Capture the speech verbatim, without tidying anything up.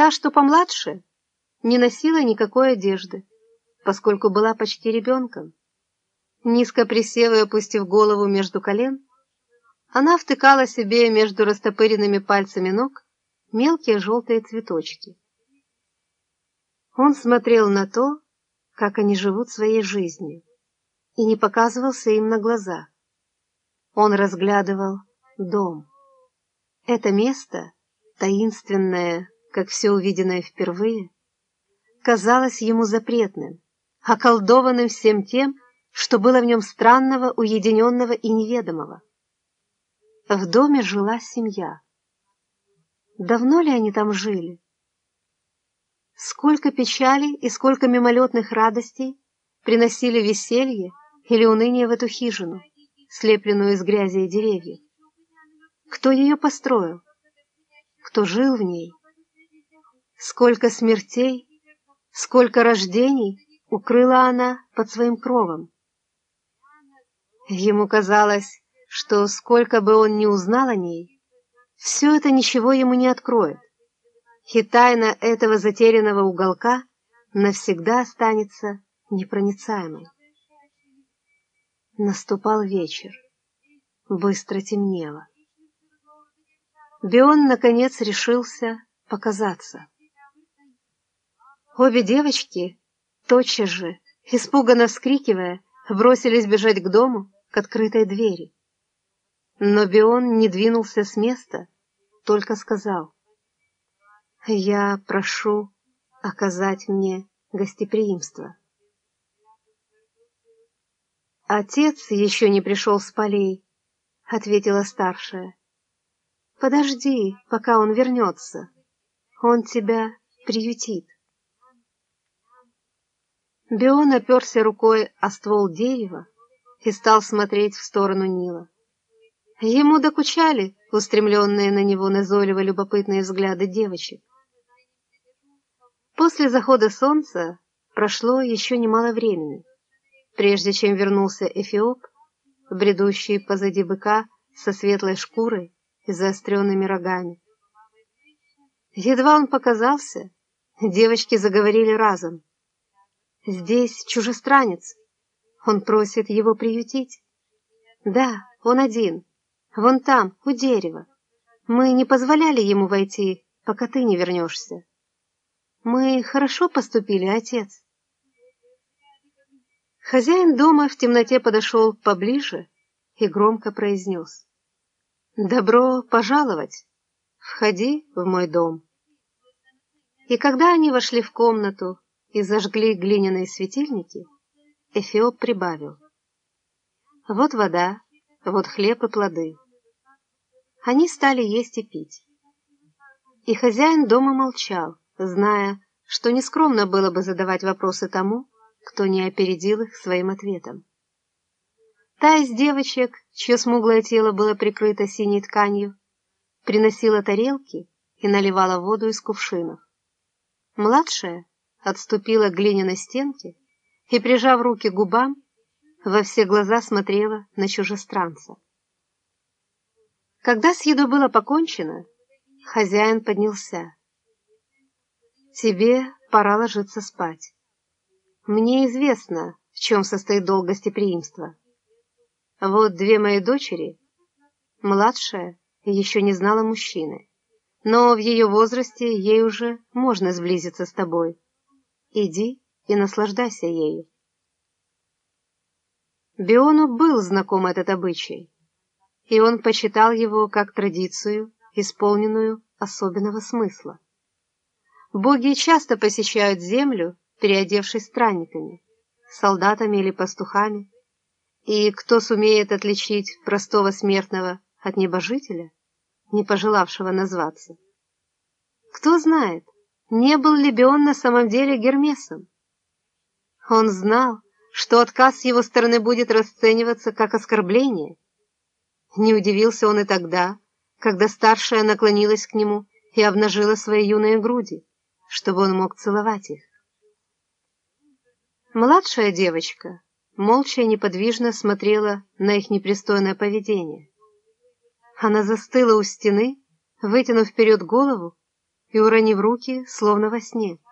Та, что помладше, не носила никакой одежды, поскольку была почти ребенком. Низко присев и опустив голову между колен, она втыкала себе между растопыренными пальцами ног мелкие желтые цветочки. Он смотрел на то, как они живут своей жизнью, и не показывался им на глаза. Он разглядывал дом. Это место, таинственное, как все увиденное впервые, казалось ему запретным, околдованным всем тем, что было в нем странного, уединенного и неведомого. В доме жила семья. Давно ли они там жили? Сколько печали и сколько мимолетных радостей приносили веселье или уныние в эту хижину, слепленную из грязи и деревьев. Кто ее построил? Кто жил в ней? Сколько смертей, сколько рождений укрыла она под своим кровом? Ему казалось, что сколько бы он ни узнал о ней, все это ничего ему не откроет, и тайна этого затерянного уголка навсегда останется непроницаемой. Наступал вечер. Быстро темнело. Бион, наконец, решился показаться. Обе девочки, тотчас же, испуганно вскрикивая, бросились бежать к дому, к открытой двери. Но Бион не двинулся с места, только сказал: «Я прошу оказать мне гостеприимство». «Отец еще не пришел с полей», — ответила старшая. «Подожди, пока он вернется. Он тебя приютит». Бион оперся рукой о ствол дерева и стал смотреть в сторону Нила. Ему докучали устремленные на него назойливо любопытные взгляды девочек. После захода солнца прошло еще немало времени, прежде чем вернулся Эфиоп, бредущий позади быка со светлой шкурой и заостренными рогами. Едва он показался, девочки заговорили разом. «Здесь чужестранец. Он просит его приютить». «Да, он один. Вон там, у дерева. Мы не позволяли ему войти, пока ты не вернешься. Мы хорошо поступили, отец». Хозяин дома в темноте подошел поближе и громко произнес: «Добро пожаловать! Входи в мой дом». И когда они вошли в комнату и зажгли глиняные светильники, Эфиоп прибавил: «Вот вода, вот хлеб и плоды». Они стали есть и пить. И хозяин дома молчал, зная, что нескромно было бы задавать вопросы тому, кто не опередил их своим ответом. Та из девочек, чье смуглое тело было прикрыто синей тканью, приносила тарелки и наливала воду из кувшинов. Младшая отступила к глиняной стенке и, прижав руки к губам, во все глаза смотрела на чужестранца. Когда с едой было покончено, хозяин поднялся. «Тебе пора ложиться спать. Мне известно, в чем состоит долг гостеприимства. Вот две мои дочери, младшая еще не знала мужчины, но в ее возрасте ей уже можно сблизиться с тобой. Иди и наслаждайся ею». Биону был знаком этот обычай, и он почитал его как традицию, исполненную особенного смысла. Боги часто посещают землю, переодевшись странниками, солдатами или пастухами, и кто сумеет отличить простого смертного от небожителя, не пожелавшего назваться? Кто знает, не был ли Бион на самом деле Гермесом? Он знал, что отказ с его стороны будет расцениваться как оскорбление. Не удивился он и тогда, когда старшая наклонилась к нему и обнажила свои юные груди, чтобы он мог целовать их. Младшая девочка молча и неподвижно смотрела на их непристойное поведение. Она застыла у стены, вытянув вперед голову, и, уронив руки, словно во сне.